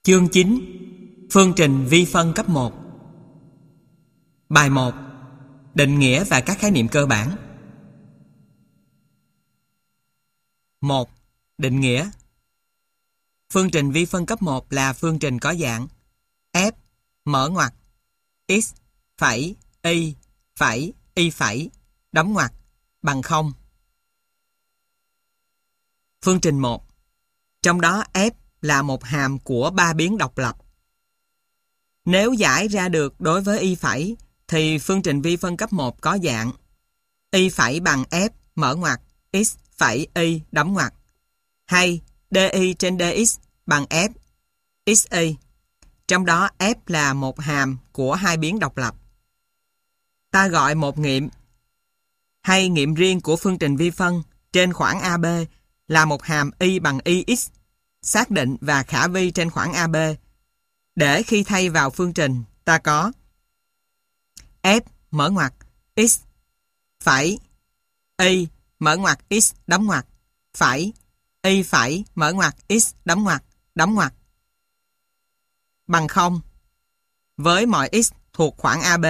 Chương 9. Phương trình vi phân cấp 1. Bài 1. Định nghĩa và các khái niệm cơ bản. 1. Định nghĩa. Phương trình vi phân cấp 1 là phương trình có dạng f mở ngoặc x phẩy y phẩy y phẩy đóng ngoặc bằng 0. Phương trình 1. Trong đó f là một hàm của ba biến độc lập. Nếu giải ra được đối với y phẩy thì phương trình vi phân cấp 1 có dạng y phẩy bằng f mở ngoặc x phẩy y đóng ngoặc hay dy trên dx bằng f xy. Trong đó f là một hàm của hai biến độc lập. Ta gọi một nghiệm hay nghiệm riêng của phương trình vi phân trên khoảng AB là một hàm y bằng ix xác định và khả vi trên khoảng AB, để khi thay vào phương trình ta có f mở ngoặc x phẩy y mở ngoặc x đóng ngoặc phẩy y phẩy mở ngoặc x đóng ngoặc bằng 0 với mọi x thuộc khoảng AB.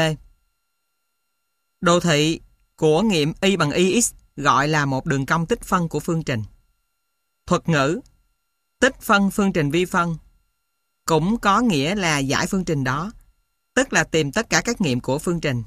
Đồ thị của nghiệm y bằng ix gọi là một đường cong tích phân của phương trình. Thuật ngữ tích phân phương trình vi phân cũng có nghĩa là giải phương trình đó, tức là tìm tất cả các nghiệm của phương trình.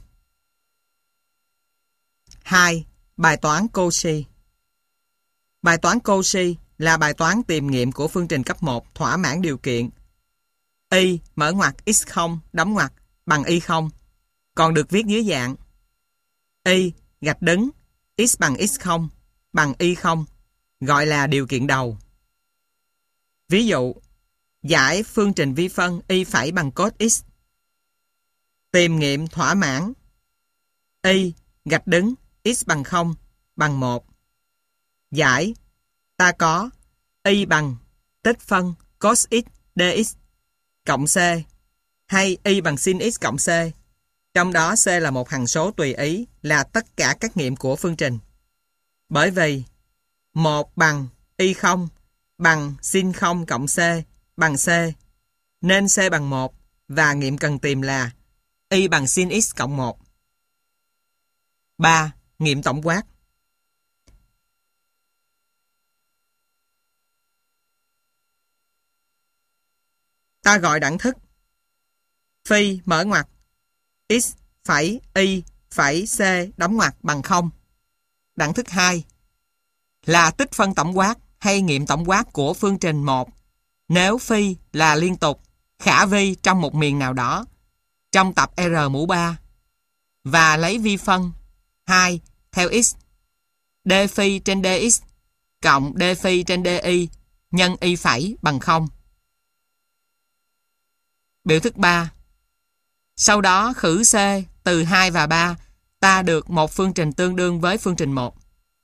2. Bài toán Cauchy. Bài toán Cauchy là bài toán tìm nghiệm của phương trình cấp 1 thỏa mãn điều kiện y mở ngoặc x0 đóng ngoặc bằng y0, còn được viết dưới dạng y gạch đứng x bằng x0 bằng y0, gọi là điều kiện đầu. Ví dụ, giải phương trình vi phân y phẩy bằng cos x. Tìm nghiệm thỏa mãn y gạch đứng x bằng 0 bằng 1. Giải ta có y bằng tích phân cos x dx cộng c hay y bằng sin x cộng c. Trong đó c là một hằng số tùy ý, là tất cả các nghiệm của phương trình. Bởi vì 1 bằng y0 bằng sin 0 cộng c bằng c, nên c bằng 1 và nghiệm cần tìm là y bằng sin x cộng 1. 3. Nghiệm tổng quát. Ta gọi đẳng thức phi mở ngoặc x phẩy y phẩy c đóng ngoặc bằng 0. Đẳng thức 2 là tích phân tổng quát hay nghiệm tổng quát của phương trình 1 nếu phi là liên tục khả vi trong một miền nào đó trong tập R mũ 3 và lấy vi phân 2 theo x d phi trên dx cộng d phi trên dy nhân y phẩy bằng 0. Biểu thức 3. Sau đó khử c từ 2 và 3, ta được một phương trình tương đương với phương trình 1.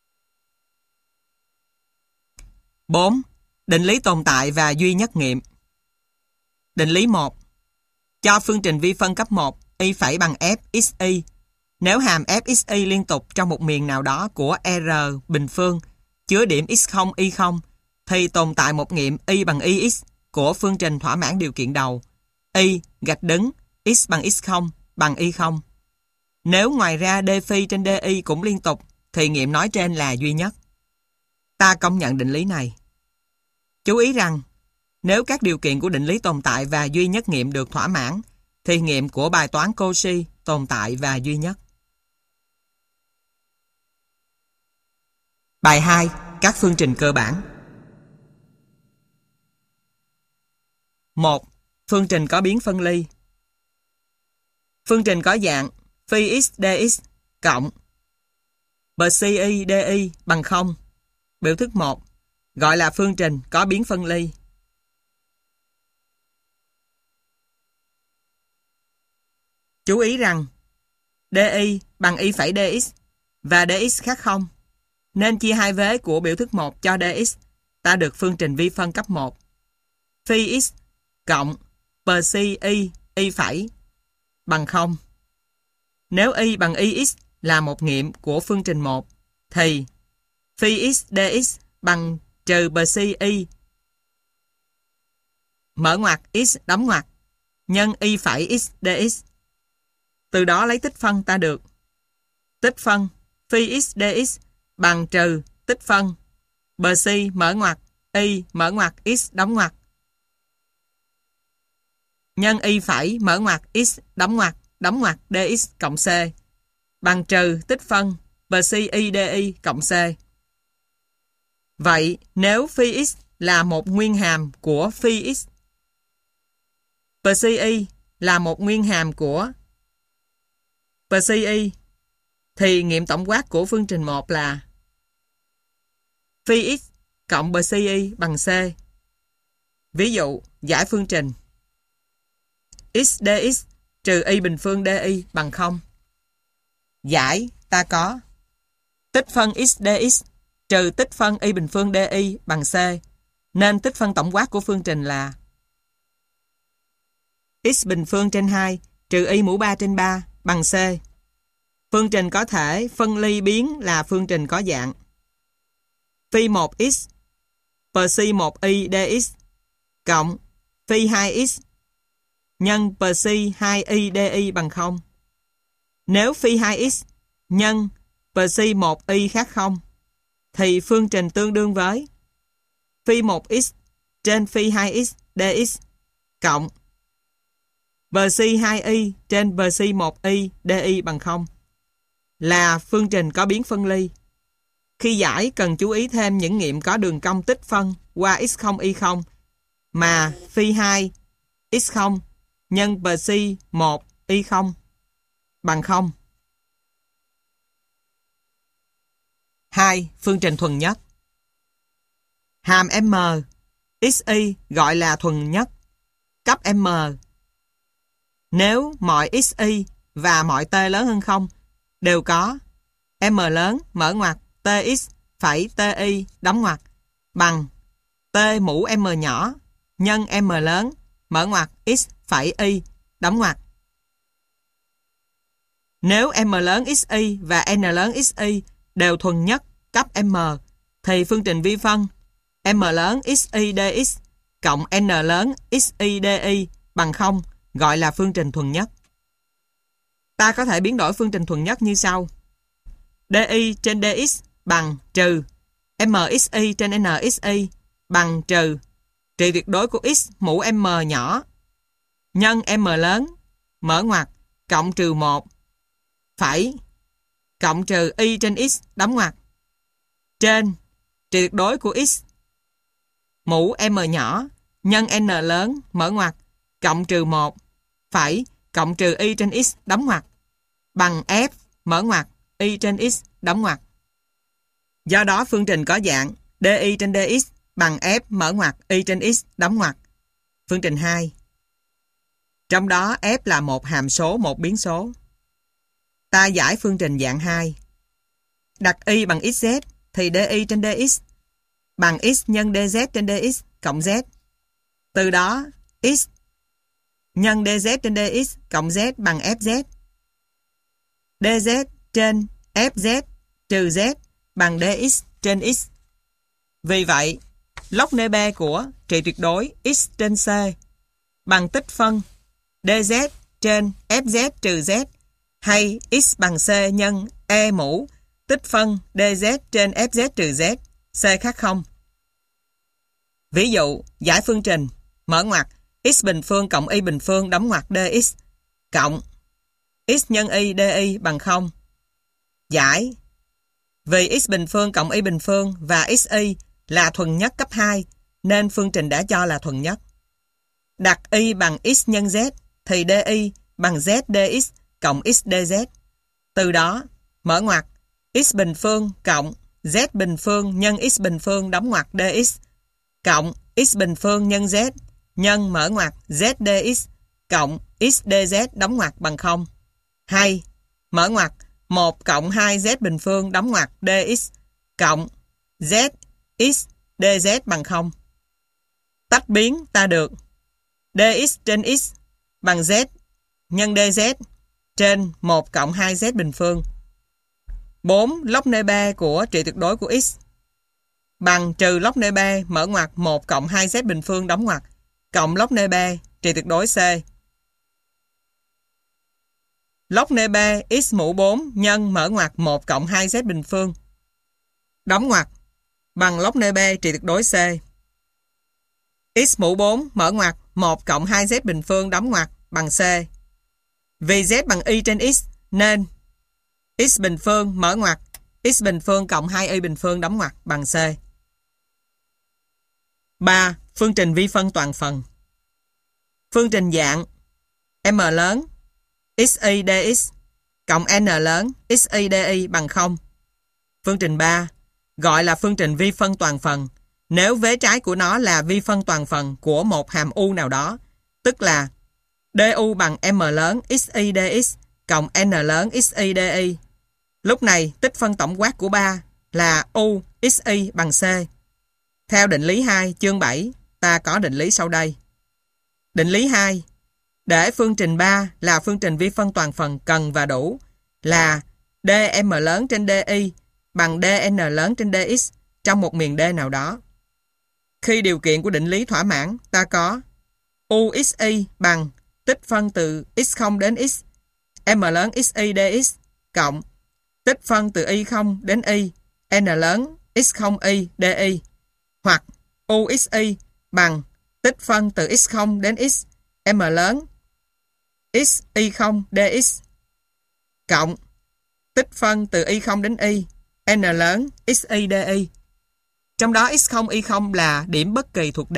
4. Định lý tồn tại và duy nhất nghiệm. Định lý 1. Cho phương trình vi phân cấp 1 y phẩy bằng f xy. Nếu hàm f xy liên tục trong một miền nào đó của R bình phương chứa điểm x0 y0 thì tồn tại một nghiệm y bằng ix của phương trình thỏa mãn điều kiện đầu y gạch đứng x bằng x0 bằng y0. Nếu ngoài ra d phi trên dy cũng liên tục thì nghiệm nói trên là duy nhất. Ta công nhận định lý này. Chú ý rằng nếu các điều kiện của định lý tồn tại và duy nhất nghiệm được thỏa mãn thì nghiệm của bài toán Cauchy tồn tại và duy nhất. Bài 2. Các phương trình cơ bản. 1. Phương trình có biến phân ly. Phương trình có dạng phi x dx cộng psi dy bằng 0. Biểu thức 1 gọi là phương trình có biến phân ly. Chú ý rằng dy bằng y phẩy dx và dx khác 0, nên chia hai vế của biểu thức 1 cho dx, ta được phương trình vi phân cấp 1 phi x cộng psi y phẩy bằng 0. Nếu y bằng ix là một nghiệm của phương trình 1 thì phi x dx bằng trừ psi y mở ngoặc x đóng ngoặc nhân y phẩy x dx. Từ đó lấy tích phân ta được tích phân phi x dx bằng trừ tích phân bờ c mở ngoặc y mở ngoặc x đóng ngoặc nhân y phẩy mở ngoặc x đóng ngoặc dx cộng c bằng trừ tích phân bờ c y di cộng c. Vậy nếu phi x là một nguyên hàm của phi x, bờ c y là một nguyên hàm của bờ c y, thì nghiệm tổng quát của phương trình 1 là phi x cộng bờ c y bằng c. Ví dụ, giải phương trình x dx trừ y bình phương di bằng 0. Giải ta có tích phân x dx trừ tích phân y bình phương di bằng c, nên tích phân tổng quát của phương trình là x bình phương trên 2 trừ y mũ 3 trên 3 bằng c. Phương trình có thể phân ly biến là phương trình có dạng phi 1x psi 1y dx cộng phi 2x nhân psi 2y di bằng 0. Nếu phi 2x nhân psi 1y khác 0, thì phương trình tương đương với phi 1x trên phi 2x dx cộng psi 2y trên psi 1y di bằng 0 là phương trình có biến phân ly. Khi giải cần chú ý thêm những nghiệm có đường cong tích phân qua x0 y0 mà phi 2 x0 nhân psi 1 y0 bằng 0. 2. Phương trình thuần nhất. Hàm m xy gọi là thuần nhất cấp m nếu mọi xy và mọi t lớn hơn 0 đều có m lớn mở ngoặc tx phẩy ti đóng ngoặc bằng t mũ m nhỏ nhân m lớn mở ngoặc x phẩy y đóng ngoặc. Nếu m lớn xy và n lớn xy đều thuần nhất cấp m, thì phương trình vi phân m lớn xy dx cộng n lớn xy di bằng 0 gọi là phương trình thuần nhất. Ta có thể biến đổi phương trình thuần nhất như sau. Di trên dx bằng trừ mxy trên nxy bằng trừ trị tuyệt đối của x mũ m nhỏ nhân m lớn mở ngoặc cộng trừ 1 phẩy cộng trừ y trên x đóng ngoặc trên trị tuyệt đối của x mũ m nhỏ nhân n lớn mở ngoặc cộng trừ 1 phẩy cộng trừ y trên x đóng ngoặc bằng f mở ngoặc y trên x đóng ngoặc. Do đó phương trình có dạng di trên dx bằng f mở ngoặc y trên x đóng ngoặc. Phương trình 2. Trong đó f là một hàm số, một biến số. Ta giải phương trình dạng 2. Đặt y bằng xz thì di trên dx bằng x nhân dz trên dx cộng z. Từ đó x nhân dz trên dx cộng z bằng fz. dz trên fz trừ z bằng dx trên x. Vì vậy, log nê B của trị tuyệt đối x trên c bằng tích phân dz trên fz trừ z hay x bằng c nhân e mũ tích phân dz trên fz trừ z, c khác 0. Ví dụ, giải phương trình mở ngoặc x bình phương cộng y bình phương đóng ngoặc dx cộng x nhân y di bằng 0. Giải vì x bình phương cộng y bình phương và xy là thuần nhất cấp 2 nên phương trình đã cho là thuần nhất. Đặt y bằng x nhân z thì di bằng z dx cộng x dz. Từ đó mở ngoặc x bình phương cộng z bình phương nhân x bình phương đóng ngoặc dx cộng x bình phương nhân z nhân mở ngoặc z dx cộng x dz đóng ngoặc bằng 0. Hay mở ngoặc 1 cộng 2z bình phương đóng ngoặc dx cộng z x dz bằng 0. Tách biến ta được dx trên x bằng z nhân dz trên 1 cộng 2z bình phương. 4 log nê B của trị tuyệt đối của x bằng trừ log nê B mở ngoặc 1 cộng 2z bình phương đóng ngoặc cộng log n b trì tuyệt đối C. Log n b x mũ 4 nhân mở ngoặc 1 cộng 2z bình phương đóng ngoặc bằng log n b trì tuyệt đối C. X mũ 4 mở ngoặc 1 cộng 2z bình phương đóng ngoặc bằng C. Vì z bằng y trên x nên x bình phương mở ngoặc x bình phương cộng 2y bình phương đóng ngoặc bằng C. 3. Phương trình vi phân toàn phần. Phương trình dạng m lớn xy dx cộng n lớn xy dy bằng 0. Phương trình 3 gọi là phương trình vi phân toàn phần nếu vế trái của nó là vi phân toàn phần của một hàm u nào đó, tức là du bằng m lớn xy dx cộng n lớn xy dy. Lúc này tích phân tổng quát của 3 là u xy bằng C. Theo định lý 2 chương 7, ta có định lý sau đây. Định lý 2. Để phương trình 3 là phương trình vi phân toàn phần cần và đủ là dm lớn trên di bằng dn lớn trên dx trong một miền D nào đó. Khi điều kiện của định lý thỏa mãn, ta có uxy bằng tích phân từ x0 đến x m lớn xy dx cộng tích phân từ y0 đến y n lớn x0 y di, hoặc uxy bằng tích phân từ x0 đến x m lớn x y0 dx cộng tích phân từ y0 đến y n lớn xy di. Trong đó x0 y0 là điểm bất kỳ thuộc D.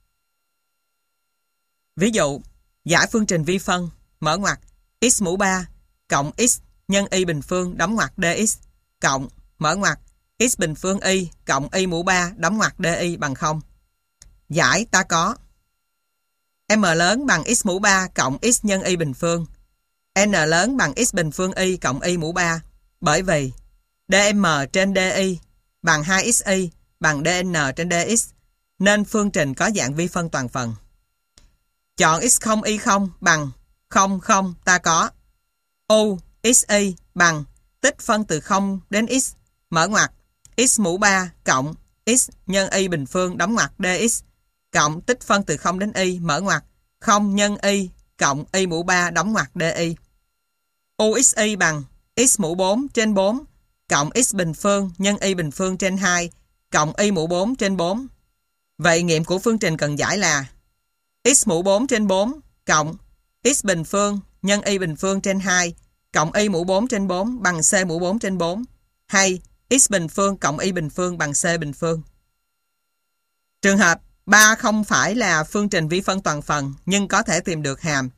Ví dụ, giải phương trình vi phân mở ngoặc x mũ 3 cộng x nhân y bình phương đóng ngoặc dx cộng mở ngoặc x bình phương y cộng y mũ 3 đóng ngoặc di bằng 0. Giải ta có m lớn bằng x mũ 3 cộng x nhân y bình phương, n lớn bằng x bình phương y cộng y mũ 3, bởi vì dm trên di bằng 2xy bằng dn trên dx, nên phương trình có dạng vi phân toàn phần. Chọn x0 y0 bằng 0 0, ta có u xy bằng tích phân từ 0 đến x mở ngoặc x mũ 3 cộng x nhân y bình phương đóng ngoặc dx cộng tích phân từ 0 đến y mở ngoặc 0 nhân y cộng y mũ 3 đóng ngoặc di. Uxy bằng x mũ 4 trên 4 cộng x bình phương nhân y bình phương trên 2 cộng y mũ 4 trên 4. Vậy nghiệm của phương trình cần giải là x mũ 4 trên 4 cộng x bình phương nhân y bình phương trên 2 cộng y mũ 4 trên 4 bằng c mũ 4 trên 4, hay x bình phương cộng y bình phương bằng c bình phương. Trường hợp 3 không phải là phương trình vi phân toàn phần nhưng có thể tìm được hàm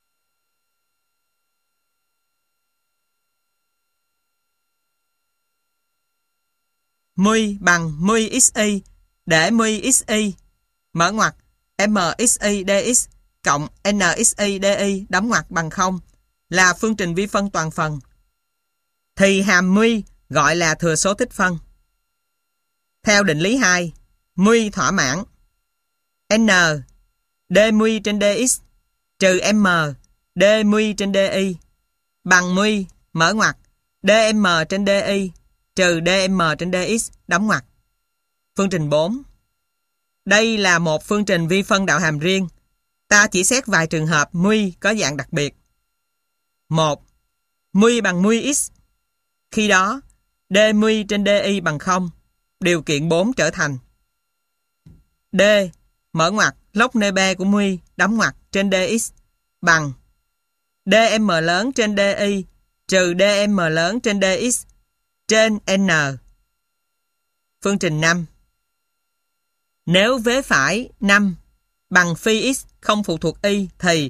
μ bằng μ xy để μ xy mở ngoặc m xy dx cộng n xy di đóng ngoặc bằng 0 là phương trình vi phân toàn phần, thì hàm μ gọi là thừa số tích phân. Theo định lý 2, μ thỏa mãn n dμ trên dx trừ m dμ trên di bằng μ mở ngoặc dm trên di trừ dm trên dx đóng ngoặc. Phương trình 4. Đây là một phương trình vi phân đạo hàm riêng. Ta chỉ xét vài trường hợp μ có dạng đặc biệt. 1. μ bằng μ x. Khi đó, dμ trên di bằng 0. Điều kiện 4 trở thành d mở ngoặc log n b của μ đóng ngoặc trên dx bằng dm lớn trên di trừ dm lớn trên dx trên n. Phương trình 5. Nếu vế phải 5 bằng phi x không phụ thuộc y thì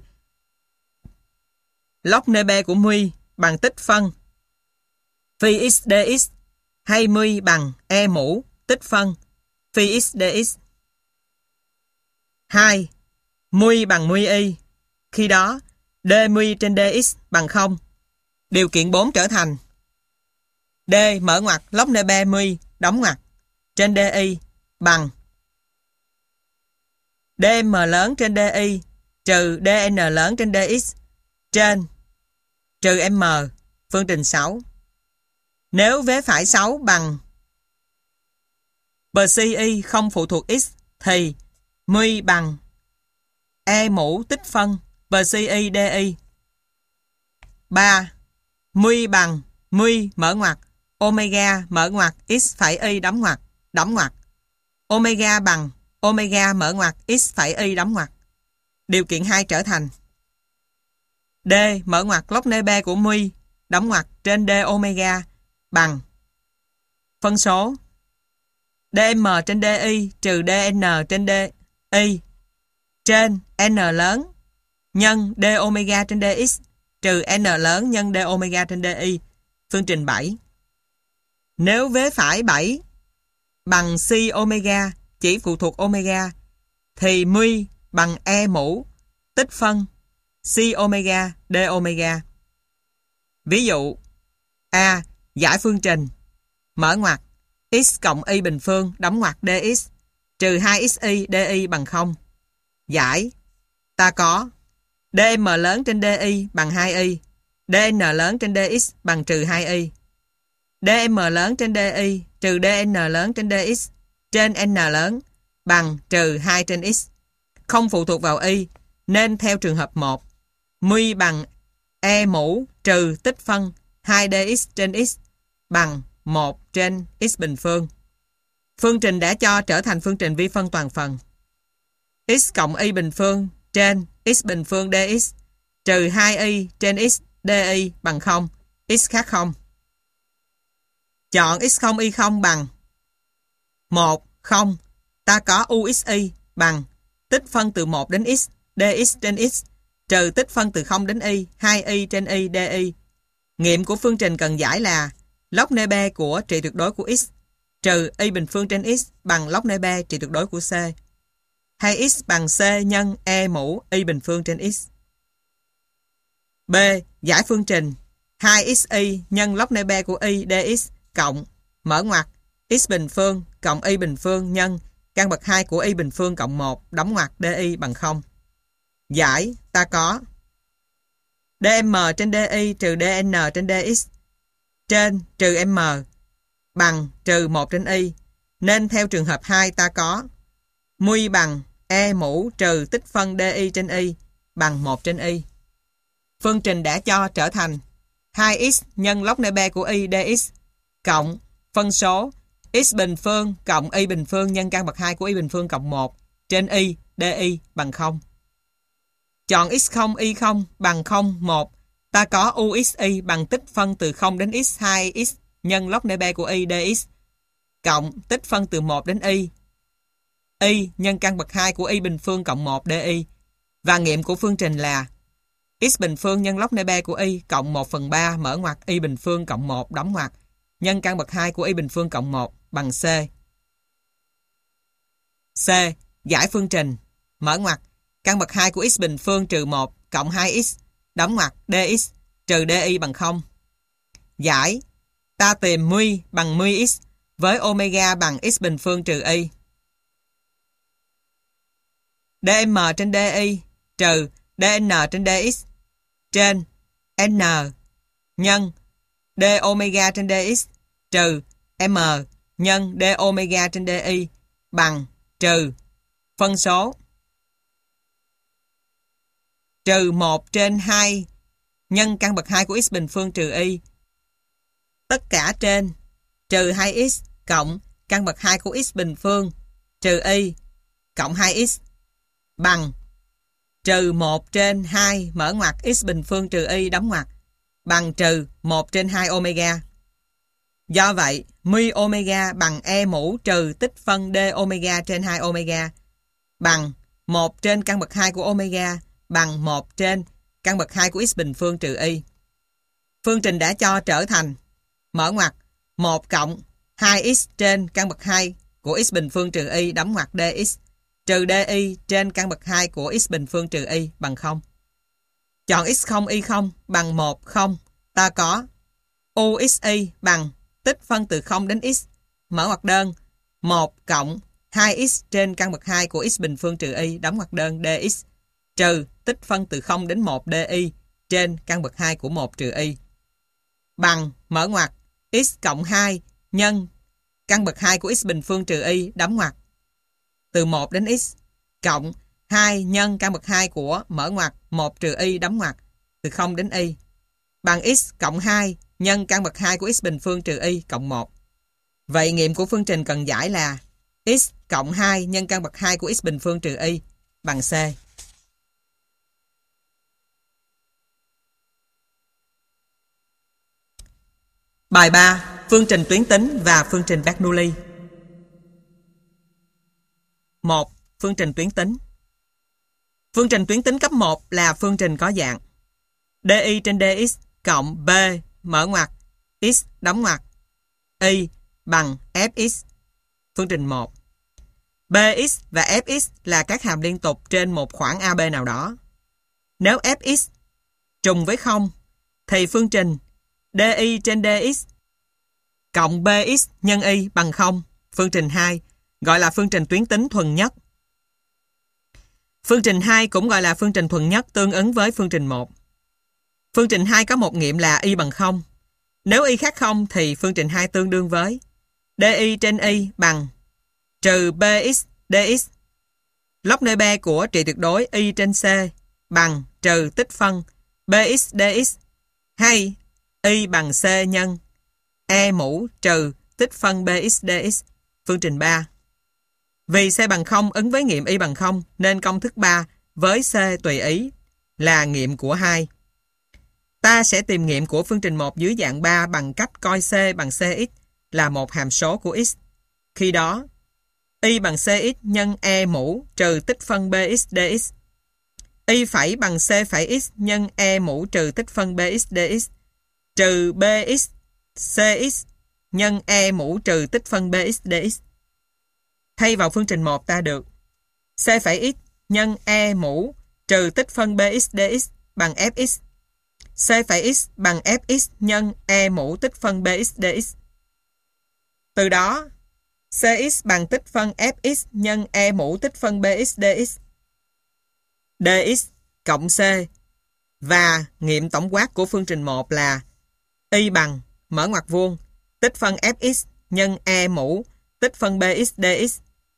log n b của μ bằng tích phân phi x dx hay μ bằng e mũ tích phân phi x dx. 2. μ bằng μ y. Khi đó dμ trên dx bằng 0. Điều kiện 4 trở thành d mở ngoặc log n b μ đóng ngoặc trên di bằng dm lớn trên di trừ dn lớn trên dx trên trừ m. Phương trình 6. Nếu vế phải 6 bằng psi không phụ thuộc x thì μ bằng E mũ tích phân PCI DI. 3. Mu bằng mu mở ngoặc omega mở ngoặc x phẩy y đóng ngoặc. Omega bằng omega mở ngoặc x phẩy y đóng ngoặc. Điều kiện 2 trở thành D mở ngoặc log nê B của mu đóng ngoặc trên D omega bằng phân số dm trên di trừ dn trên di trên n lớn nhân d omega trên dx trừ n lớn nhân d omega trên di. Phương trình 7. Nếu vế phải 7 bằng si omega chỉ phụ thuộc omega thì mu bằng e mũ tích phân si omega d omega. Ví dụ A. Giải phương trình mở ngoặc x cộng y bình phương đóng ngoặc dx trừ 2xy di bằng 0. Giải ta có dm lớn trên di bằng 2y, dn lớn trên dx bằng trừ 2y, dm lớn trên di trừ dn lớn trên dx trên n lớn bằng trừ 2 trên x. Không phụ thuộc vào y nên theo trường hợp 1, mu bằng e mũ trừ tích phân 2dx trên x bằng 1 trên x bình phương. Phương trình đã cho trở thành phương trình vi phân toàn phần. X cộng y bình phương trên x bình phương dx trừ 2y trên x di bằng 0, x khác 0. Chọn x0 y0 bằng 1, 0. Ta có uxy bằng tích phân từ 1 đến x dx trên x trừ tích phân từ 0 đến y 2y trên y di. Nghiệm của phương trình cần giải là log nê B của trị tuyệt đối của x trừ y bình phương trên x bằng log nê B trị tuyệt đối của c. Hay x bằng c nhân e mũ y bình phương trên x. B. Giải phương trình 2xy nhân log nê B của y dx cộng mở ngoặc x bình phương cộng y bình phương nhân căn bậc 2 của y bình phương cộng 1 đóng ngoặc di bằng 0. Giải ta có dm trên di trừ dn trên dx trên trừ m bằng trừ 1 trên y, nên theo trường hợp 2 ta có mu bằng e mũ trừ tích phân di trên y bằng 1 trên y. Phương trình đã cho trở thành 2x nhân log nê B của y dx cộng phân số x bình phương cộng y bình phương nhân căn bậc 2 của y bình phương cộng 1 trên y di bằng 0. Chọn x0 y0 bằng 0, 1. Ta có uxy bằng tích phân từ 0 đến x 2x nhân log nê B của y dx cộng tích phân từ 1 đến y nhân căn bậc 2 của y bình phương cộng 1 di. Và nghiệm của phương trình là x bình phương nhân log nê B của y cộng 1/3 mở ngoặc y bình phương cộng 1 đóng ngoặc nhân căn bậc 2 của y bình phương cộng 1 bằng c. C. Giải phương trình mở ngoặc căn bậc 2 của x bình phương trừ 1 cộng 2x đóng ngoặc dx trừ di bằng 0. Giải ta tìm mu bằng mu x với omega bằng x bình phương trừ y. dm trên di trừ dn trên dx trên n nhân d omega trên dx trừ m nhân d omega trên di bằng trừ phân số trừ 1 trên 2 nhân căn bậc 2 của x bình phương trừ y tất cả trên trừ 2x cộng căn bậc 2 của x bình phương trừ y cộng 2x bằng trừ 1 trên 2 mở ngoặc x bình phương trừ y đóng ngoặc bằng trừ 1 trên 2 omega. Do vậy, mu omega bằng e mũ trừ tích phân d omega trên 2 omega bằng 1 trên căn bậc 2 của omega bằng 1 trên căn bậc 2 của x bình phương trừ y. Phương trình đã cho trở thành mở ngoặc 1 cộng 2x trên căn bậc 2 của x bình phương trừ y đóng ngoặc dx trừ di trên căn bậc 2 của x bình phương trừ y bằng 0. Chọn x0 y0 bằng 1, 0. Ta có uxy bằng tích phân từ 0 đến x mở ngoặc đơn 1 cộng 2x trên căn bậc 2 của x bình phương trừ y đóng ngoặc đơn dx trừ tích phân từ 0 đến 1 di trên căn bậc 2 của 1 trừ y bằng mở ngoặc x cộng 2 nhân căn bậc 2 của x bình phương trừ y đóng ngoặc từ 1 đến x cộng 2 nhân căn bậc 2 của mở ngoặc 1 trừ y đóng ngoặc từ 0 đến y bằng x cộng 2 nhân căn bậc 2 của x bình phương trừ y cộng 1. Vậy nghiệm của phương trình cần giải là x cộng 2 nhân căn bậc 2 của x bình phương trừ y bằng C. Bài 3. Phương trình tuyến tính và phương trình Bernoulli. 1. Phương trình tuyến tính. Phương trình tuyến tính cấp 1 là phương trình có dạng dy trên dx cộng b mở ngoặc x đóng ngoặc y bằng fx. Phương trình 1. Bx và fx là các hàm liên tục trên một khoảng AB nào đó. Nếu fx trùng với 0 thì phương trình dy trên dx cộng bx nhân y bằng 0. Phương trình 2 gọi là phương trình tuyến tính thuần nhất. Phương trình 2 cũng gọi là phương trình thuần nhất tương ứng với phương trình 1. Phương trình 2 có một nghiệm là y bằng 0. Nếu y khác 0 thì phương trình 2 tương đương với dy trên y bằng trừ bx dx log nơi B của trị tuyệt đối y trên C bằng trừ tích phân bx dx hay y bằng C nhân e mũ trừ tích phân bx dx. Phương trình 3. Vì C bằng 0 ứng với nghiệm y bằng 0 nên công thức 3 với C tùy ý là nghiệm của 2. Ta sẽ tìm nghiệm của phương trình 1 dưới dạng 3 bằng cách coi C bằng Cx là một hàm số của x. Khi đó, y bằng Cx nhân e mũ trừ tích phân bx dx. Y phẩy bằng C phẩy x nhân e mũ trừ tích phân bx dx trừ bx cx nhân e mũ trừ tích phân bx dx. Thay vào phương trình 1 ta được C phẩy x nhân e mũ trừ tích phân bx dx bằng fx. C phẩy x bằng fx nhân e mũ tích phân bx dx. Từ đó, cx bằng tích phân fx nhân e mũ tích phân bx dx. Dx cộng C và nghiệm tổng quát của phương trình 1 là y bằng mở ngoặc vuông tích phân fx nhân e mũ tích phân bx dx.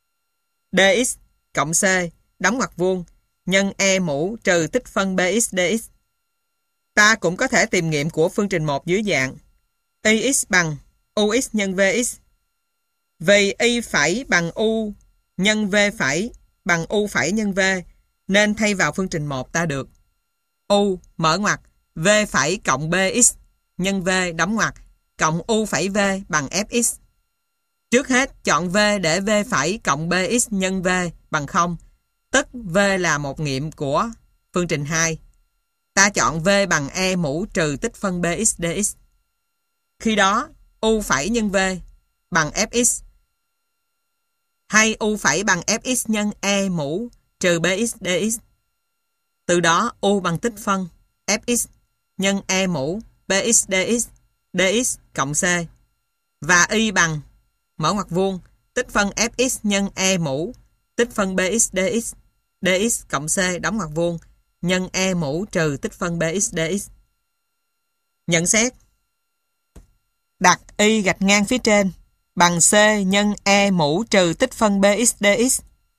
Dx cộng C đóng ngoặc vuông nhân e mũ trừ tích phân bx dx. Ta cũng có thể tìm nghiệm của phương trình 1 dưới dạng ix bằng ux nhân vx. Vì y phẩy bằng u nhân v phẩy bằng u phẩy nhân v nên thay vào phương trình 1 ta được u mở ngoặc v phẩy cộng bx nhân v đóng ngoặc cộng u phẩy v bằng fx. Trước hết chọn v để v phẩy cộng bx nhân v bằng 0, tức v là một nghiệm của phương trình 2. Ta chọn v bằng e mũ trừ tích phân bx dx. Khi đó u phẩy nhân v bằng fx hay u phẩy bằng fx nhân e mũ trừ bx dx. Từ đó u bằng tích phân fx nhân e mũ bx dx dx cộng c và y bằng mở ngoặc vuông tích phân fx nhân e mũ tích phân bx dx dx cộng c đóng ngoặc vuông nhân e mũ trừ tích phân bx dx. Nhận xét. Đặt y gạch ngang phía trên bằng c nhân e mũ trừ tích phân bx dx.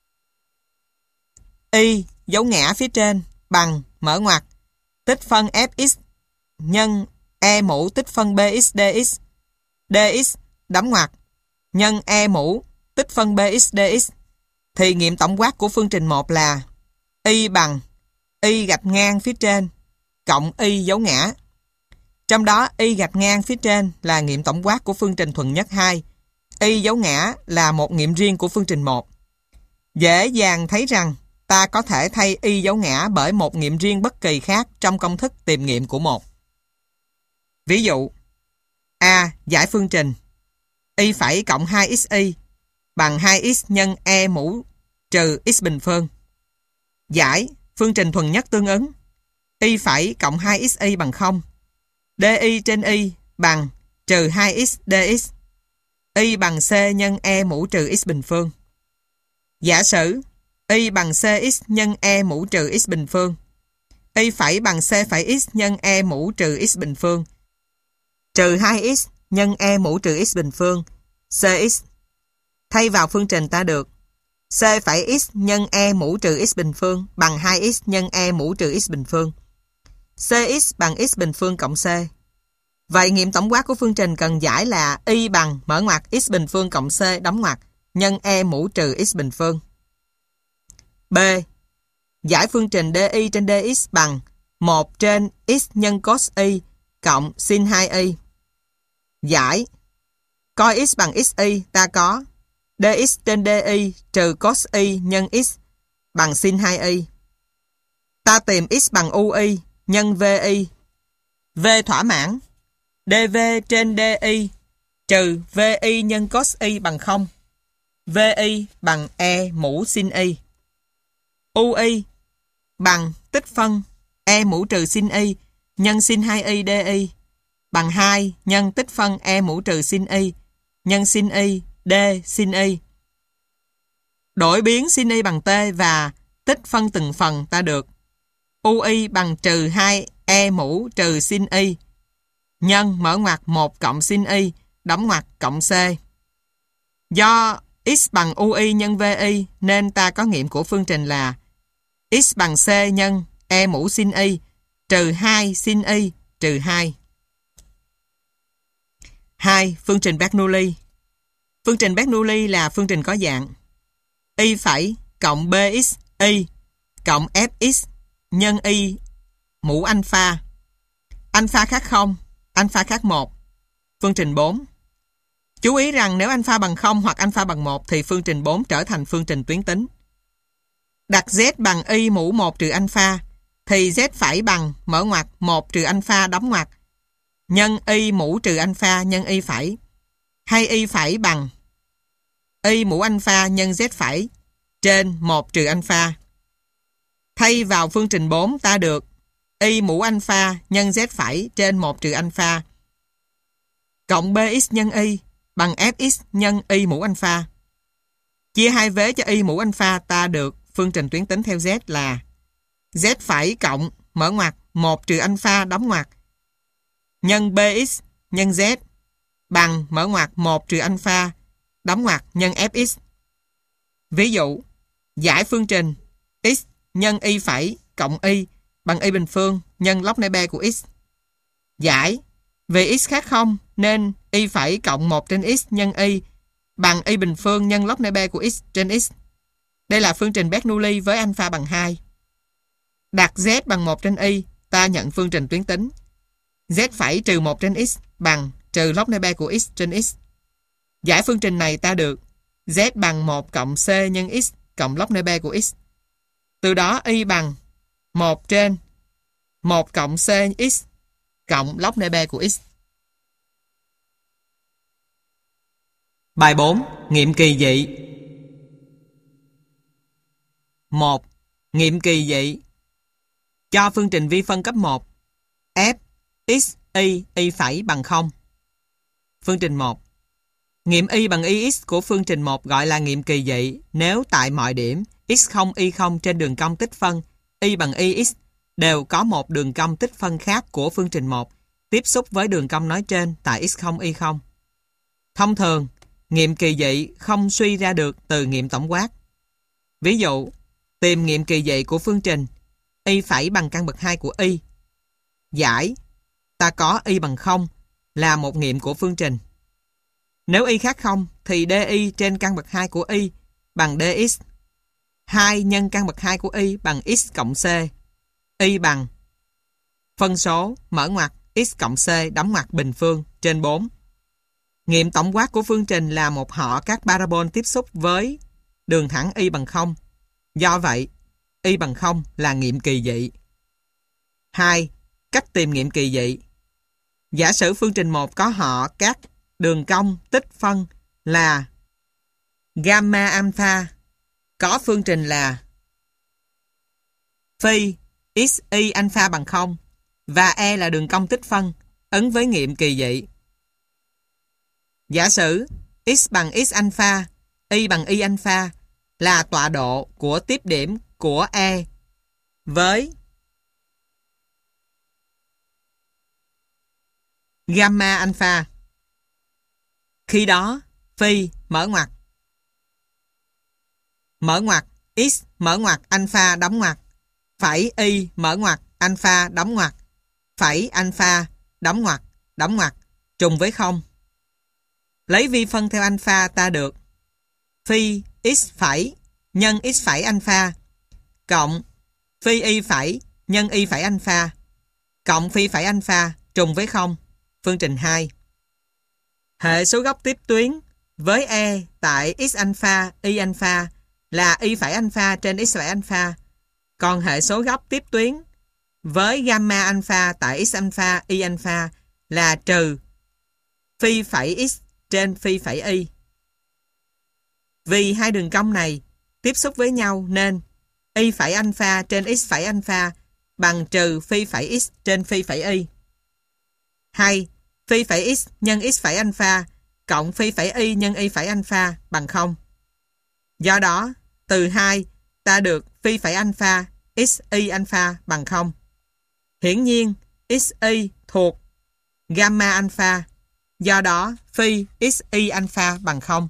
Y dấu ngã phía trên bằng mở ngoặc tích phân fx nhân e mũ tích phân bx dx dx đóng ngoặc nhân e mũ tích phân bx dx thì nghiệm tổng quát của phương trình 1 là y bằng y gạch ngang phía trên cộng y dấu ngã. Trong đó y gạch ngang phía trên là nghiệm tổng quát của phương trình thuần nhất 2. Y dấu ngã là một nghiệm riêng của phương trình 1. Dễ dàng thấy rằng ta có thể thay y dấu ngã bởi một nghiệm riêng bất kỳ khác trong công thức tìm nghiệm của 1. Ví dụ A. Giải phương trình y phẩy cộng 2xy bằng 2x nhân e mũ trừ x bình phương. Giải phương trình thuần nhất tương ứng y phẩy cộng 2xy bằng 0. Dy trên y bằng trừ 2x dx. Y bằng c nhân e mũ trừ x bình phương. Giả sử y bằng cx nhân e mũ trừ x bình phương. Y phẩy bằng c phẩy x nhân e mũ trừ x bình phương. Trừ 2x nhân e mũ trừ x bình phương. Cx. Thay vào phương trình ta được C phẩy x nhân e mũ trừ x bình phương bằng 2x nhân e mũ trừ x bình phương. Cx bằng x bình phương cộng c. Vậy nghiệm tổng quát của phương trình cần giải là y bằng mở ngoặc x bình phương cộng c đóng ngoặc nhân e mũ trừ x bình phương. B. Giải phương trình dy trên dx bằng 1 trên x nhân cos y cộng sin 2y. Giải coi x bằng xy ta có dx trên dy trừ cos y nhân x bằng sin 2y. Ta tìm x bằng ui nhân vi. V thỏa mãn. dv trên di trừ vi nhân cos y bằng 0. Vi bằng e mũ sin y. Ui bằng tích phân e mũ trừ sin y nhân sin 2y di bằng 2 nhân tích phân e mũ trừ sin y nhân sin y d sin y. Đổi biến sin y bằng t và tích phân từng phần ta được ui bằng trừ 2 e mũ trừ sin y nhân mở ngoặc 1 cộng sin y đóng ngoặc cộng c. Do x bằng ui nhân vi nên ta có nghiệm của phương trình là x bằng c nhân e mũ sin y trừ 2 sin y trừ 2. 2. Phương trình Bernoulli. Phương trình Bernoulli là phương trình có dạng y phẩy cộng bx y cộng fx nhân y mũ alpha. Alpha khác 0, alpha khác 1. Phương trình 4. Chú ý rằng nếu alpha bằng 0 hoặc alpha bằng 1 thì phương trình 4 trở thành phương trình tuyến tính. Đặt z bằng y mũ 1 trừ alpha thì z phải bằng mở ngoặc 1 trừ alpha đóng ngoặc nhân y mũ trừ alpha nhân y phải, hay y phải bằng y mũ alpha nhân z phải trên 1 trừ alpha. Thay vào phương trình 4 ta được y mũ alpha nhân z phải trên 1 trừ alpha cộng bx nhân y bằng fx nhân y mũ alpha. Chia hai vế cho y mũ alpha ta được phương trình tuyến tính theo z là z phải cộng mở ngoặc 1 trừ alpha đóng ngoặc nhân bx nhân z bằng mở ngoặc 1 trừ alpha đóng ngoặc nhân fx. Ví dụ, giải phương trình x nhân y phẩy cộng y bằng y bình phương nhân log ne b của x. Giải, vì x khác 0 nên y phẩy cộng 1 trên x nhân y bằng y bình phương nhân log ne b của x trên x. Đây là phương trình Bernoulli với alpha bằng 2. Đặt z bằng 1 trên y, ta nhận phương trình tuyến tính. Z phẩy trừ 1 trên x bằng trừ log ne b của x trên x. Giải phương trình này ta được z bằng 1 cộng c nhân x cộng log ne b của x. Từ đó y bằng 1 trên 1 cộng c x cộng log ne b của x. Bài 4. Nghiệm kỳ dị. 1. Nghiệm kỳ dị. Cho phương trình vi phân cấp 1 f x y phẩy bằng 0. Phương trình 1. Nghiệm y bằng ix của phương trình 1 gọi là nghiệm kỳ dị nếu tại mọi điểm x0 y0 trên đường cong tích phân y bằng ix đều có một đường cong tích phân khác của phương trình 1 tiếp xúc với đường cong nói trên tại x0 y0. Thông thường, nghiệm kỳ dị không suy ra được từ nghiệm tổng quát. Ví dụ, tìm nghiệm kỳ dị của phương trình y phẩy bằng căn bậc 2 của y. Giải, ta có y bằng 0 là một nghiệm của phương trình. Nếu y khác 0 thì dy trên căn bậc 2 của y bằng dx. 2 nhân căn bậc 2 của y bằng x cộng c. Y bằng phân số mở ngoặc x cộng c đóng ngoặc bình phương trên 4. Nghiệm tổng quát của phương trình là một họ các parabol tiếp xúc với đường thẳng y bằng 0. Do vậy, y bằng 0 là nghiệm kỳ dị. 2. Cách tìm nghiệm kỳ dị. Giả sử phương trình 1 có họ các đường cong tích phân là gamma alpha, có phương trình là phi x y alpha bằng 0 và e là đường cong tích phân ứng với nghiệm kỳ dị. Giả sử x bằng x alpha, y bằng y alpha là tọa độ của tiếp điểm của e với gamma alpha. Khi đó, phi mở ngoặc mở ngoặc x mở ngoặc alpha đóng ngoặc phẩy y mở ngoặc alpha đóng ngoặc phẩy alpha đóng ngoặc trùng với 0. Lấy vi phân theo alpha ta được phi x phẩy nhân x phẩy alpha cộng phi y phẩy nhân y phẩy alpha cộng phi phẩy alpha trùng với 0. Phương trình 2. Hệ số góc tiếp tuyến với e tại x alpha y alpha là y phẩy alpha trên x phẩy alpha. Còn hệ số góc tiếp tuyến với gamma alpha tại x alpha y alpha là trừ phi phẩy x trên phi phẩy y. Vì hai đường cong này tiếp xúc với nhau nên y phẩy alpha trên x phẩy alpha bằng trừ phi phẩy x trên phi phẩy y. Hay phi phẩy x nhân x phẩy alpha cộng phi phẩy y nhân y phẩy alpha bằng 0. Do đó, từ 2 ta được phi phẩy alpha x y alpha bằng 0. Hiển nhiên, x y thuộc gamma alpha, do đó phi x y alpha bằng 0.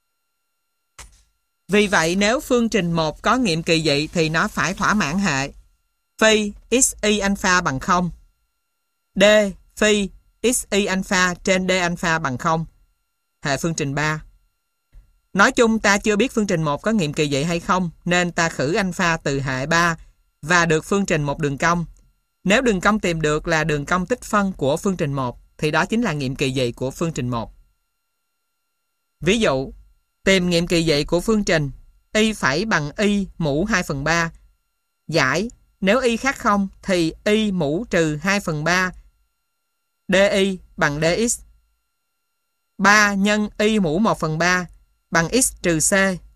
Vì vậy, nếu phương trình 1 có nghiệm kỳ dị thì nó phải thỏa mãn hệ phi x y alpha bằng 0. D phi x y alpha trên d alpha bằng 0. Hệ phương trình 3. Nói chung ta chưa biết phương trình 1 có nghiệm kỳ dị hay không, nên ta khử alpha từ hệ 3 và được phương trình một đường cong. Nếu đường cong tìm được là đường cong tích phân của phương trình 1 thì đó chính là nghiệm kỳ dị của phương trình 1. Ví dụ, tìm nghiệm kỳ dị của phương trình y phẩy bằng y mũ 2/3. Giải, nếu y khác 0 thì y mũ trừ 2/3 dy bằng dx. 3 nhân y mũ 1/3 bằng x trừ c.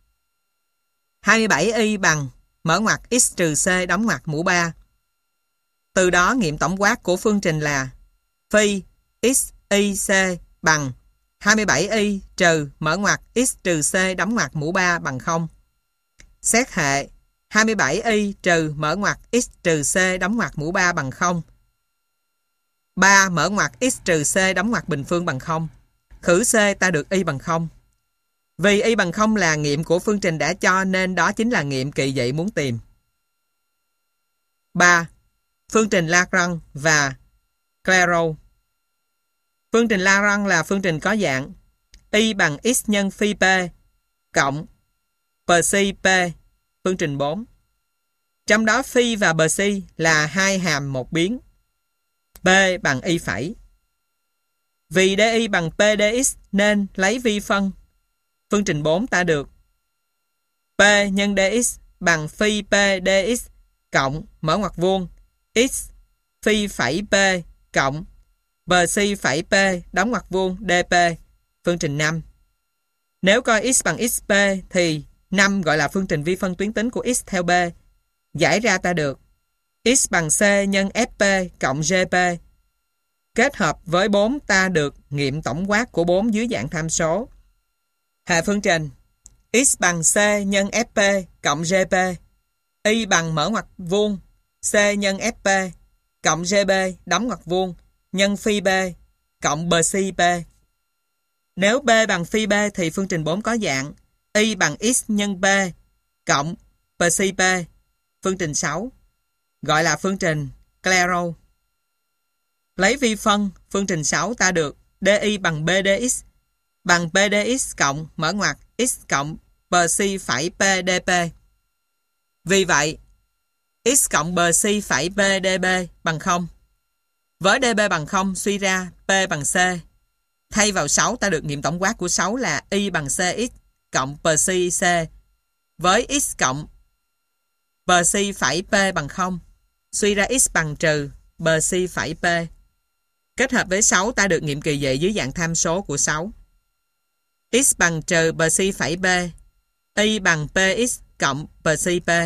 27y bằng mở ngoặc x trừ c đóng ngoặc mũ 3. Từ đó nghiệm tổng quát của phương trình là phi x y c bằng 27y trừ mở ngoặc x trừ c đóng ngoặc mũ 3 bằng 0. Xét hệ 27y trừ mở ngoặc x trừ c đóng ngoặc mũ 3 bằng 0. 3 mở ngoặc x trừ c đóng ngoặc bình phương bằng 0. Khử c ta được y bằng 0. Vì y bằng 0 là nghiệm của phương trình đã cho nên đó chính là nghiệm kỳ dị muốn tìm. 3. Phương trình Lagrange và Clairaut. Phương trình Lagrange là phương trình có dạng y bằng x nhân phi p cộng psi p, phương trình 4. Trong đó phi và psi là hai hàm một biến. P bằng y phẩy. Vì di bằng p dx nên lấy vi phân. Phương trình 4 ta được p nhân dx bằng phi p dx cộng mở ngoặc vuông x phi phẩy p cộng psi phẩy p đóng ngoặc vuông dp. Phương trình 5. Nếu coi x bằng xp thì 5 gọi là phương trình vi phân tuyến tính của x theo b. Giải ra ta được x bằng c nhân fp cộng gp. Kết hợp với 4 ta được nghiệm tổng quát của 4 dưới dạng tham số. Hệ phương trình x bằng c nhân fp cộng gp. Y bằng mở ngoặc vuông c nhân fp cộng gb đóng ngoặc vuông nhân phi b cộng psi p. Nếu b bằng phi b thì phương trình 4 có dạng y bằng x nhân p cộng psi p. Phương trình 6 gọi là phương trình Clairaut. Lấy vi phân, phương trình 6 ta được di bằng bdx bằng pdx cộng mở ngoặc x cộng psi phẩy p dp. Vì vậy, x cộng psi phẩy p dp bằng 0. Với dp bằng 0 suy ra p bằng c. Thay vào 6 ta được nghiệm tổng quát của 6 là y bằng cx cộng psi c. Với x cộng psi phẩy p bằng 0 suy ra x bằng trừ psi phẩy p. Kết hợp với 6 ta được nghiệm kỳ dị dưới dạng tham số của 6. X bằng trừ psi phẩy p, y bằng px cộng psi p.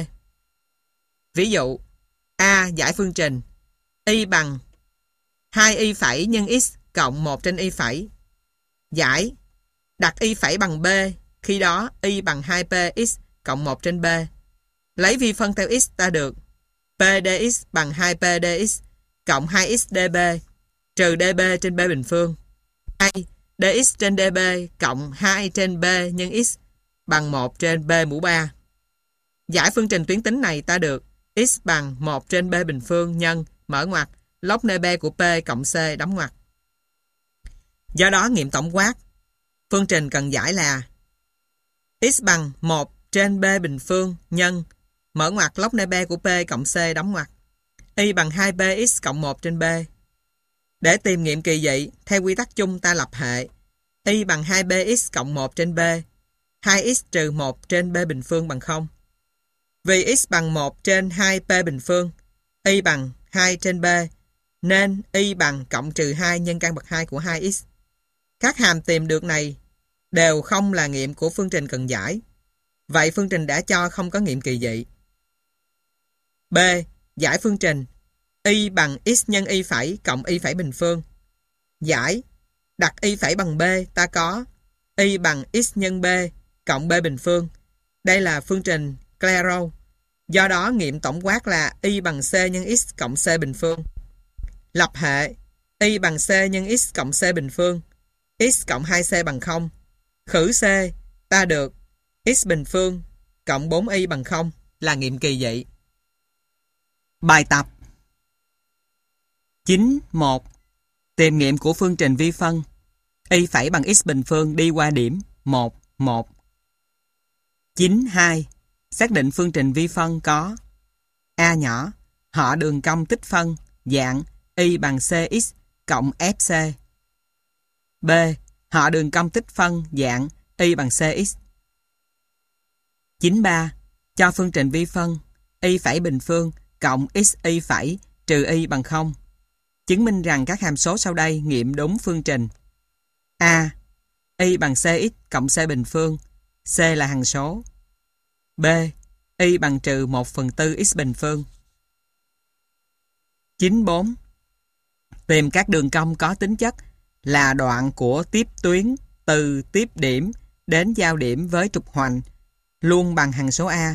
Ví dụ A giải phương trình y bằng 2y phẩy nhân x cộng 1 trên y phẩy. Giải đặt y phẩy bằng b, khi đó y bằng 2px cộng 1 trên b. Lấy vi phân theo x ta được p dx bằng 2p dx cộng 2x db trừ db trên b bình phương. 2 dx trên db cộng 2 trên b nhân x bằng 1 trên b mũ 3. Giải phương trình tuyến tính này ta được x bằng 1 trên b bình phương nhân mở ngoặc log nơi b của p cộng c đóng ngoặc. Do đó nghiệm tổng quát, phương trình cần giải là x bằng 1 trên b bình phương nhân mở ngoặc log nơi b của p cộng c đóng ngoặc. Y bằng 2bx cộng 1 trên b. Để tìm nghiệm kỳ dị, theo quy tắc chung ta lập hệ y bằng 2bx cộng 1 trên b, 2x trừ 1 trên b bình phương bằng 0. Vì x bằng 1 trên 2p bình phương, y bằng 2 trên b, nên y bằng cộng trừ 2 nhân căn bậc 2 của 2x. Các hàm tìm được này đều không là nghiệm của phương trình cần giải. Vậy phương trình đã cho không có nghiệm kỳ dị. B. Giải phương trình y bằng x nhân y phẩy cộng y phẩy bình phương. Giải đặt y phẩy bằng b, ta có y bằng x nhân b cộng b bình phương. Đây là phương trình Clairaut. Do đó nghiệm tổng quát là y bằng c nhân x cộng c bình phương. Lập hệ y bằng c nhân x cộng c bình phương. X cộng 2c bằng 0. Khử c, ta được x bình phương cộng 4y bằng 0 là nghiệm kỳ dị. Bài tập 9.1. Tìm nghiệm của phương trình vi phân y phẩy bằng x bình phương đi qua điểm 1, 1. 9.2. Xác định phương trình vi phân có A nhỏ, họ đường cong tích phân dạng y bằng cx cộng fc. B. Họ đường cong tích phân dạng y bằng cx. 9.3. Cho phương trình vi phân y phẩy bình phương cộng x y phẩy trừ y bằng 0. Chứng minh rằng các hàm số sau đây nghiệm đúng phương trình. A. Y bằng cx cộng c bình phương. C là hằng số. B. Y bằng trừ 1/4 x bình phương. 9.4. Tìm các đường cong có tính chất là đoạn của tiếp tuyến từ tiếp điểm đến giao điểm với trục hoành luôn bằng hằng số A.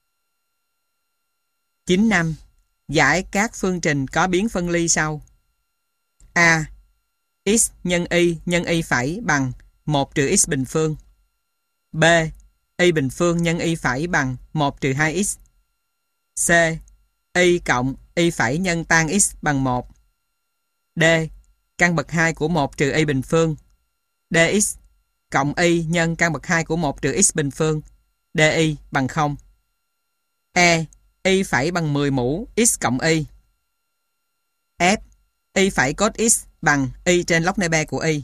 9.5. Giải các phương trình có biến phân ly sau. A. X nhân y phẩy bằng 1 trừ x bình phương. B. Y bình phương nhân y phẩy bằng 1 trừ 2x. C. Y cộng y phẩy nhân tan x bằng 1. D. Căn bậc 2 của 1 trừ y bình phương. Dx cộng y nhân căn bậc 2 của 1 trừ x bình phương. Di bằng 0. E. Y phẩy bằng 10 mũ x cộng y. F. Y phẩy cos x bằng y trên log nơi b của y.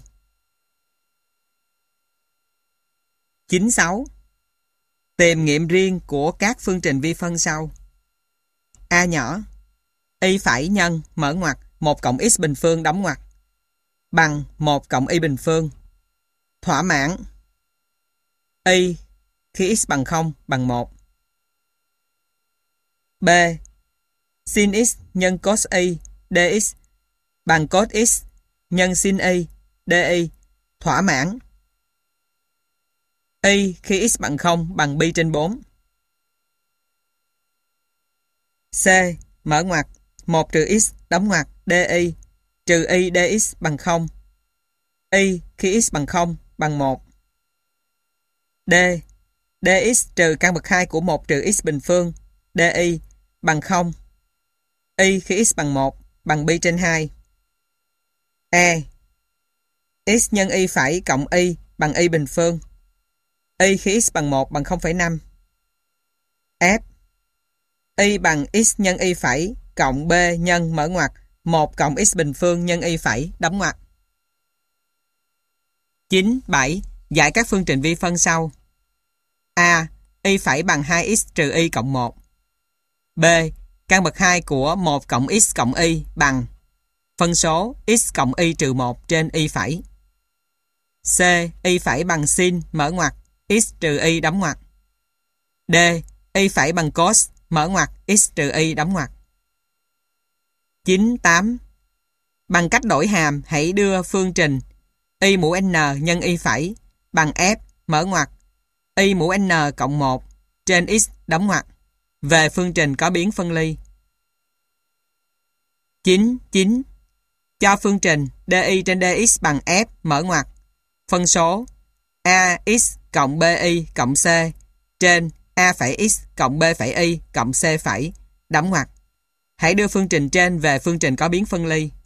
9.6. Tìm nghiệm riêng của các phương trình vi phân sau. A nhỏ, y phẩy nhân mở ngoặc 1 cộng x bình phương đóng ngoặc bằng 1 cộng y bình phương. Thỏa mãn y khi x bằng 0 bằng 1. B. Sin x nhân cos y dx bằng cos x nhân sin y di. Thỏa mãn y khi x bằng 0 bằng pi trên 4. C. Mở ngoặc 1 trừ x đóng ngoặc di trừ y dx bằng 0. Y khi x bằng 0 bằng 1. D. Dx trừ căn bậc 2 của 1 trừ x bình phương di bằng 0. Y khi x bằng 1 bằng pi trên 2. E. X nhân y phẩy cộng y bằng y bình phương. Y khi x bằng 1 bằng 0,5. F. Y bằng x nhân y phẩy cộng b nhân mở ngoặc 1 cộng x bình phương nhân y phẩy đóng ngoặc. 9.7. Giải các phương trình vi phân sau. A. Y phẩy bằng 2x trừ y cộng 1. B. Căn bậc 2 của 1 cộng x cộng y bằng phân số x cộng y trừ 1 trên y phẩy. C. Y phẩy bằng sin mở ngoặc x trừ y đóng ngoặc. D. Y phẩy bằng cos mở ngoặc x trừ y đóng ngoặc. 9.8. Bằng cách đổi hàm, hãy đưa phương trình y mũ n nhân y phẩy bằng f mở ngoặc y mũ n cộng 1 trên x đóng ngoặc về phương trình có biến phân ly. 9.9. Cho phương trình di trên dx bằng f mở ngoặc phân số ax cộng bi cộng c trên A phẩy x cộng B phẩy y cộng C phẩy, đóng ngoặc. Hãy đưa phương trình trên về phương trình có biến phân ly.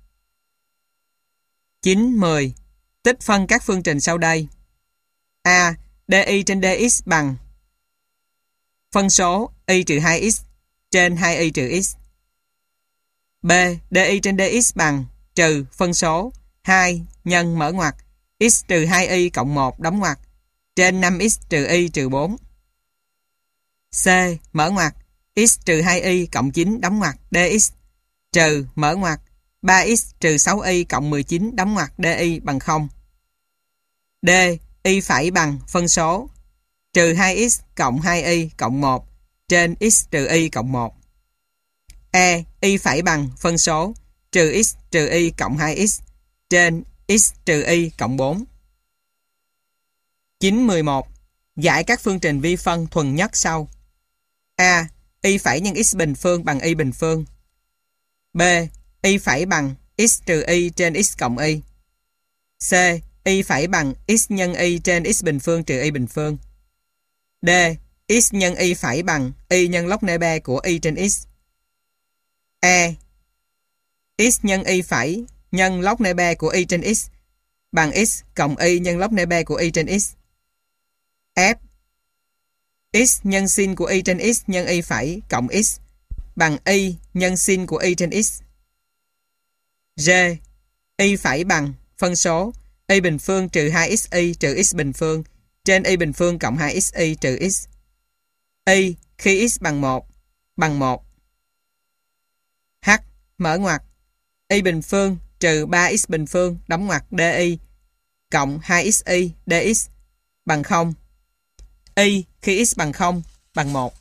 9, 10. Tích phân các phương trình sau đây. A. dy trên dx bằng phân số y trừ 2x trên 2y trừ x. B. dy trên dx bằng trừ phân số 2 nhân mở ngoặc x trừ 2y cộng 1 đóng ngoặc trên 5x trừ y trừ 4. C. Mở ngoặc x trừ 2y cộng 9 đóng ngoặc dx trừ mở ngoặc 3x trừ 6y cộng 19 đóng ngoặc dy bằng 0. D. Y phẩy bằng phân số trừ 2x cộng 2y cộng 1 trên x trừ y cộng 1. E. Y phẩy bằng phân số trừ x trừ y cộng 2x trên x trừ y cộng 4. 9, 11. Giải các phương trình vi phân thuần nhất sau. A. Y phẩy nhân x bình phương bằng y bình phương. B. Y phẩy bằng x trừ y trên x cộng y. C. Y phẩy bằng x nhân y trên x bình phương trừ y bình phương. D. X nhân y phẩy bằng y nhân log nê be của y trên x. E. X nhân y phẩy nhân log nê be của y trên x bằng x cộng y nhân log nê be của y trên x. F. X nhân sin của y trên x nhân y phẩy cộng x bằng y nhân sin của y trên x. G. Y phẩy bằng phân số y bình phương trừ 2xy trừ x bình phương trên y bình phương cộng 2xy trừ x. Y khi x bằng 1 bằng 1. H. Mở ngoặc y bình phương trừ 3x bình phương đóng ngoặc dy cộng 2xy dx bằng 0. Y khi x bằng 0 bằng 1.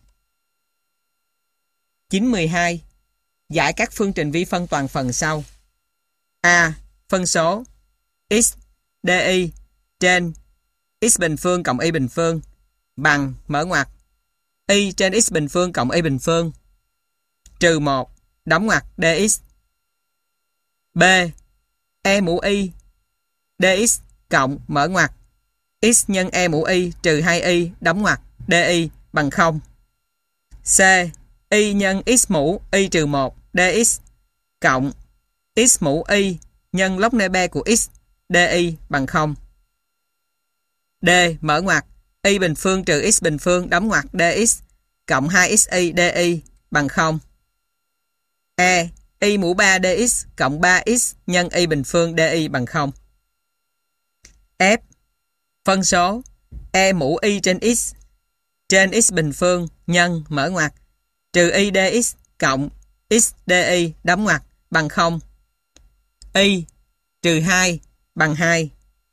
9, 12. Giải các phương trình vi phân toàn phần sau. A. Phân số x dy trên x bình phương cộng y bình phương bằng mở ngoặc y trên x bình phương cộng y bình phương trừ 1 đóng ngoặc dx. B. E mũ y dx cộng mở ngoặc x nhân e mũ y trừ 2y đóng ngoặc dy bằng 0. C. Y nhân x mũ y trừ 1 dx cộng x mũ y nhân log nê be của x dy bằng 0. D. Mở ngoặc y bình phương trừ x bình phương đóng ngoặc dx cộng 2xy dy bằng 0. E. Y mũ 3 dx cộng 3x nhân y bình phương dy bằng 0. F. Phân số e mũ y trên x bình phương nhân mở ngoặc trừ y dx cộng x dy đóng ngoặc bằng 0. Y trừ 2 bằng 2.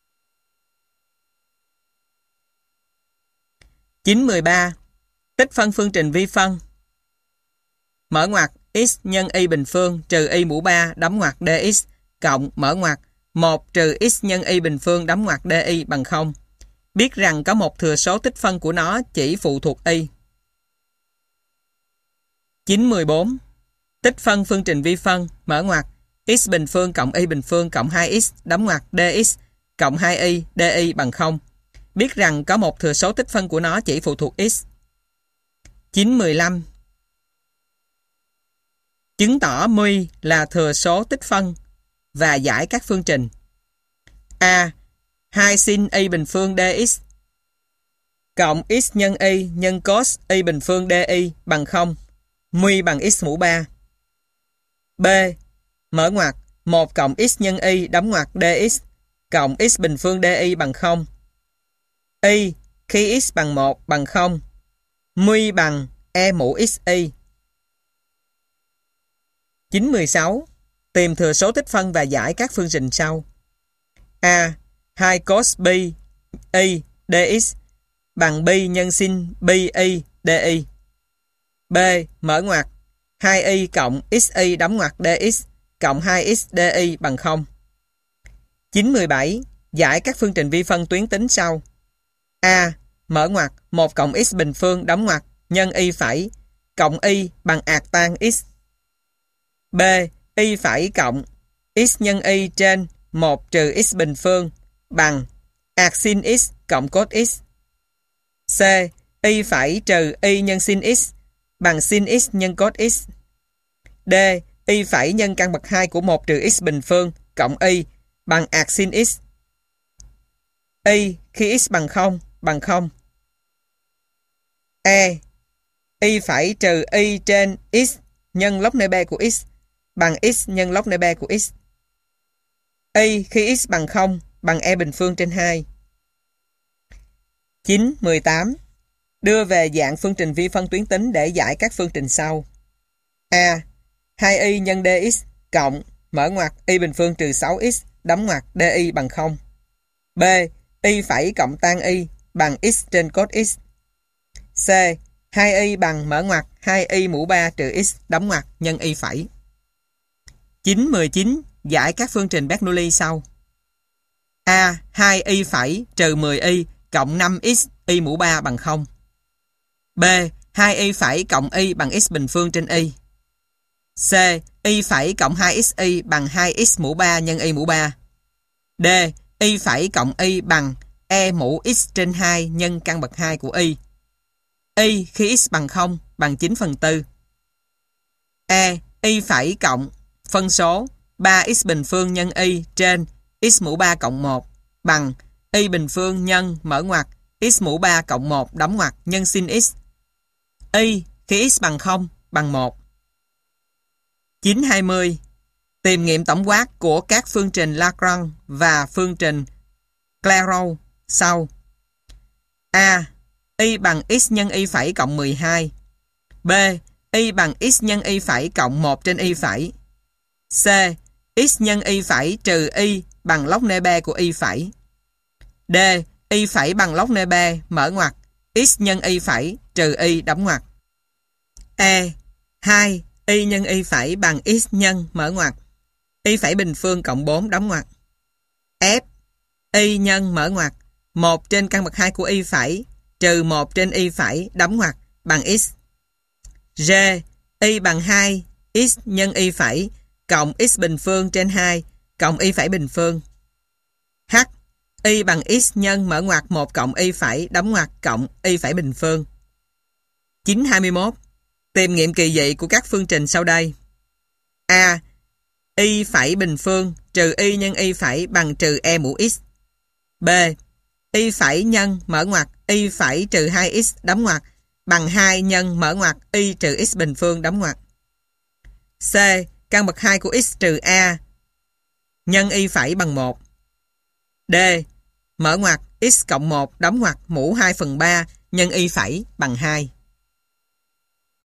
9, 13. Tích phân phương trình vi phân. Mở ngoặc x nhân y bình phương trừ y mũ 3 đóng ngoặc dx cộng mở ngoặc 1 trừ x nhân y bình phương đóng ngoặc dy bằng 0. Biết rằng có một thừa số tích phân của nó chỉ phụ thuộc y. 9, 14. Tích phân phương trình vi phân mở ngoặc x bình phương cộng y bình phương cộng 2x đóng ngoặc dx cộng 2y dy bằng 0. Biết rằng có một thừa số tích phân của nó chỉ phụ thuộc x. 9, 15. Chứng tỏ μ là thừa số tích phân và giải các phương trình. A. 2 sin y bình phương dx cộng x nhân y nhân cos y bình phương dy bằng 0. μ bằng x mũ 3. B. Mở ngoặc 1 cộng x nhân y đóng ngoặc dx cộng x bình phương dy bằng 0. Y khi x bằng 1 bằng 0. μ bằng e mũ xy. 9, 16. Tìm thừa số tích phân và giải các phương trình sau. A. 2 cos b y dx bằng b nhân sin b y dy. B. Mở ngoặc 2y cộng xy đóng ngoặc dx cộng 2x dy bằng 0. 9, 17. Giải các phương trình vi phân tuyến tính sau. A. Mở ngoặc 1 cộng x bình phương đóng ngoặc nhân y phẩy cộng y bằng ạt tan x. B. Y phẩy cộng x nhân y trên 1 trừ x bình phương bằng ạt sin x cộng cos x. C. y phẩy trừ y nhân sin x bằng sin x nhân cos x. D. Y phẩy nhân căn bậc 2 của 1 trừ x bình phương cộng y bằng arc sin x. Y khi x bằng 0 bằng 0. E. Y phẩy trừ y trên x nhân log nê B của x bằng x nhân log nê B của x. Y khi x bằng 0 bằng e bình phương trên 2. 9. 18. Đưa về dạng phương trình vi phân tuyến tính để giải các phương trình sau. A. 2y nhân dx cộng mở ngoặc y bình phương trừ 6x đóng ngoặc di bằng 0. B. Y phẩy cộng tan y bằng x trên cos x. C. 2y bằng mở ngoặc 2y mũ 3 trừ x đóng ngoặc nhân y phẩy. 9. 19. Giải các phương trình Bernoulli sau. A. 2y phẩy trừ 10y cộng 5x y mũ 3 bằng 0. B. 2y phẩy cộng y bằng x bình phương trên y. C. Y phẩy cộng 2xy bằng 2x mũ 3 nhân y mũ 3. D. Y phẩy cộng y bằng e mũ x trên 2 nhân căn bậc 2 của y. Y khi x bằng 0 bằng 9/4. E. Y phẩy cộng phân số 3x bình phương nhân y trên x mũ 3 cộng 1 bằng y bình phương nhân mở ngoặc x mũ 3 cộng 1 đóng ngoặc nhân sin x. Y khi x bằng 0 bằng 1. 920. Tìm nghiệm tổng quát của các phương trình Lagrange và phương trình Clairaut sau. A. Y bằng x nhân y phẩy cộng 12. B. Y bằng x nhân y phẩy cộng 1 trên y phẩy. C. X nhân y phẩy trừ y bằng log nê B của y phẩy. D. Y phẩy bằng log nê B mở ngoặc x nhân y phẩy trừ y đóng ngoặc. E. 2. Y nhân y phẩy bằng x nhân mở ngoặc y phẩy bình phương cộng 4 đóng ngoặc. F. Y nhân mở ngoặc 1 trên căn bậc 2 của y phẩy trừ 1 trên y phẩy đóng ngoặc bằng x. G. Y bằng 2 x nhân y phẩy cộng x bình phương trên 2 cộng y phẩy bình phương. H. Y bằng x nhân mở ngoặc 1 cộng y phẩy đóng ngoặc cộng y phẩy bình phương. 921. Tìm nghiệm kỳ dị của các phương trình sau đây. A. Y phẩy bình phương trừ y nhân y phẩy bằng trừ e mũ x. B. Y phẩy nhân mở ngoặc y phẩy trừ 2x đóng ngoặc bằng 2 nhân mở ngoặc y trừ x bình phương đóng ngoặc. C. Căn bậc 2 của x trừ a nhân y phẩy bằng 1. D. Mở ngoặc x cộng 1 đóng ngoặc mũ 2/3 nhân y phẩy bằng 2.